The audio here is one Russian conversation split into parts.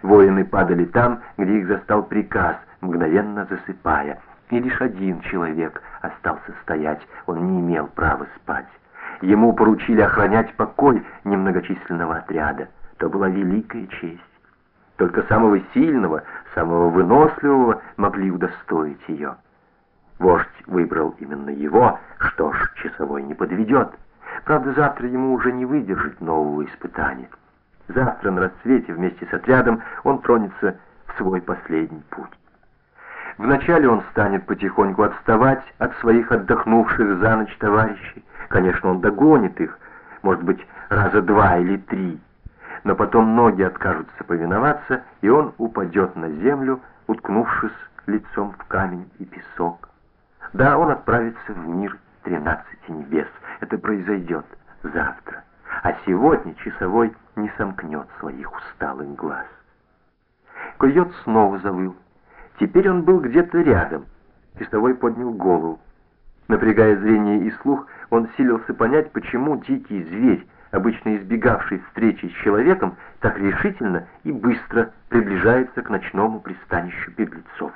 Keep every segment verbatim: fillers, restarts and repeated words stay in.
Воины падали там, где их застал приказ, мгновенно засыпая. И лишь один человек остался стоять, он не имел права спать. Ему поручили охранять покой немногочисленного отряда. То была великая честь. Только самого сильного, самого выносливого могли удостоить ее. Вождь выбрал именно его, что ж, часовой не подведет. Правда, завтра ему уже не выдержать нового испытания. Завтра на рассвете вместе с отрядом он тронется в свой последний путь. Вначале он станет потихоньку отставать от своих отдохнувших за ночь товарищей. Конечно, он догонит их, может быть, раза два или три. Но потом ноги откажутся повиноваться, и он упадет на землю, уткнувшись лицом в камень и песок. Да, он отправится в мир тринадцати небес. Это произойдет завтра. А сегодня часовой не сомкнет своих усталых глаз. Койот снова завыл. Теперь он был где-то рядом. Часовой поднял голову. Напрягая зрение и слух, он силился понять, почему дикий зверь, обычно избегавший встречи с человеком, так решительно и быстро приближается к ночному пристанищу беглецов.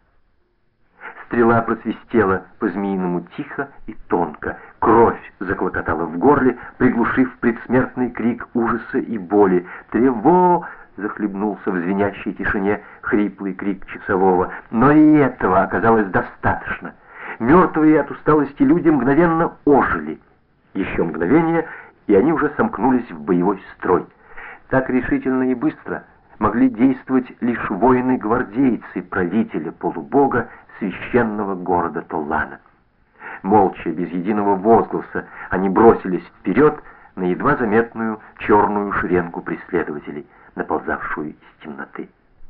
Стрела просвистела по-змеиному тихо и тонко. Кровь заклокотала в горле, приглушив предсмертный крик ужаса и боли. «Трево!» — захлебнулся в звенящей тишине хриплый крик часового. Но и этого оказалось достаточно. Мертвые от усталости люди мгновенно ожили. Еще мгновение, и они уже сомкнулись в боевой строй. Так решительно и быстро могли действовать лишь воины-гвардейцы правителя полубога священного города Толлана. Молча, без единого возгласа, они бросились вперед на едва заметную черную шеренгу преследователей, наползавшую из темноты.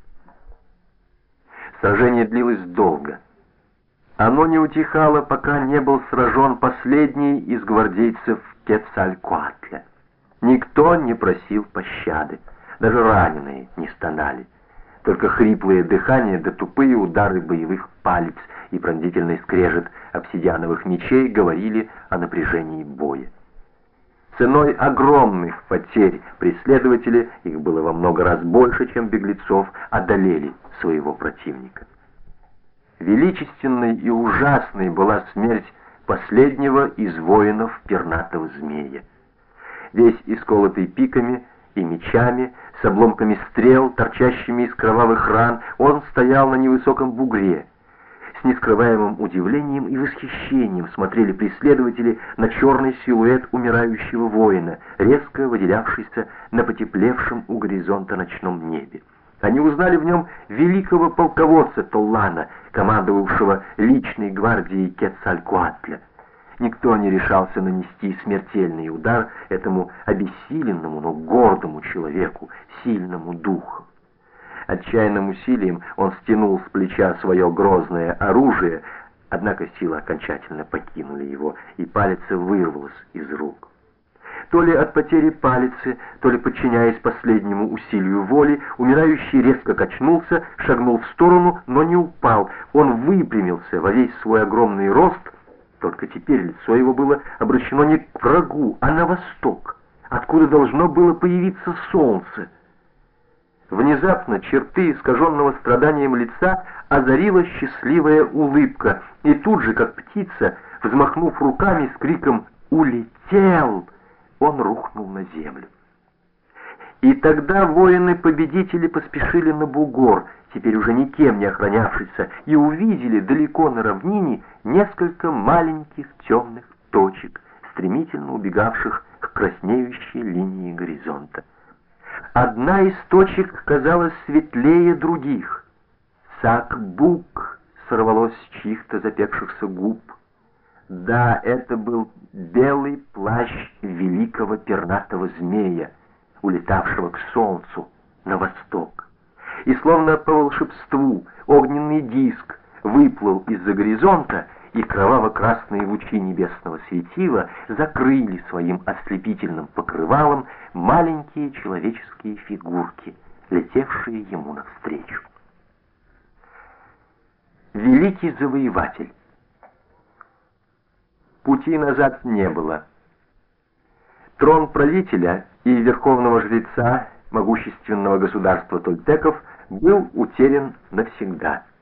Сражение длилось долго. Оно не утихало, пока не был сражен последний из гвардейцев Кецалькоатля. Никто не просил пощады, даже раненые не стонали. Только хриплое дыхание да тупые удары боевых палец и пронзительный скрежет обсидиановых мечей говорили о напряжении боя. Ценой огромных потерь преследователи, их было во много раз больше, чем беглецов, одолели своего противника. Величественной и ужасной была смерть последнего из воинов пернатого змея. Весь исколотый пиками и мечами, с обломками стрел, торчащими из кровавых ран, он стоял на невысоком бугре. С нескрываемым удивлением и восхищением смотрели преследователи на черный силуэт умирающего воина, резко выделявшийся на потеплевшем у горизонта ночном небе. Они узнали в нем великого полководца Толлана, командовавшего личной гвардией Кецалькоатля. Никто не решался нанести смертельный удар этому обессиленному, но гордому человеку, сильному духом. Отчаянным усилием он стянул с плеча свое грозное оружие, однако силы окончательно покинули его, и палец вырвалась из рук. То ли от потери палицы, то ли подчиняясь последнему усилию воли, умирающий резко качнулся, шагнул в сторону, но не упал. Он выпрямился во весь свой огромный рост, только теперь лицо его было обращено не к врагу, а на восток, откуда должно было появиться солнце. Внезапно черты искаженного страданием лица озарила счастливая улыбка, и тут же, как птица, взмахнув руками с криком «Улетел!», он рухнул на землю. И тогда воины-победители поспешили на бугор, теперь уже никем не охранявшийся, и увидели далеко на равнине несколько маленьких темных точек, стремительно убегавших к краснеющей линии горизонта. Одна из точек казалась светлее других. «Сак-бук!» сорвалось с чьих-то запекшихся губ. Да, это был белый плащ великого пернатого змея, улетавшего к солнцу на восток. И словно по волшебству огненный диск выплыл из-за горизонта, и кроваво-красные лучи небесного светила закрыли своим ослепительным покрывалом маленькие человеческие фигурки, летевшие ему навстречу. Великий завоеватель. Пути назад не было. Трон правителя и верховного жреца могущественного государства тольтеков был утерян навсегда.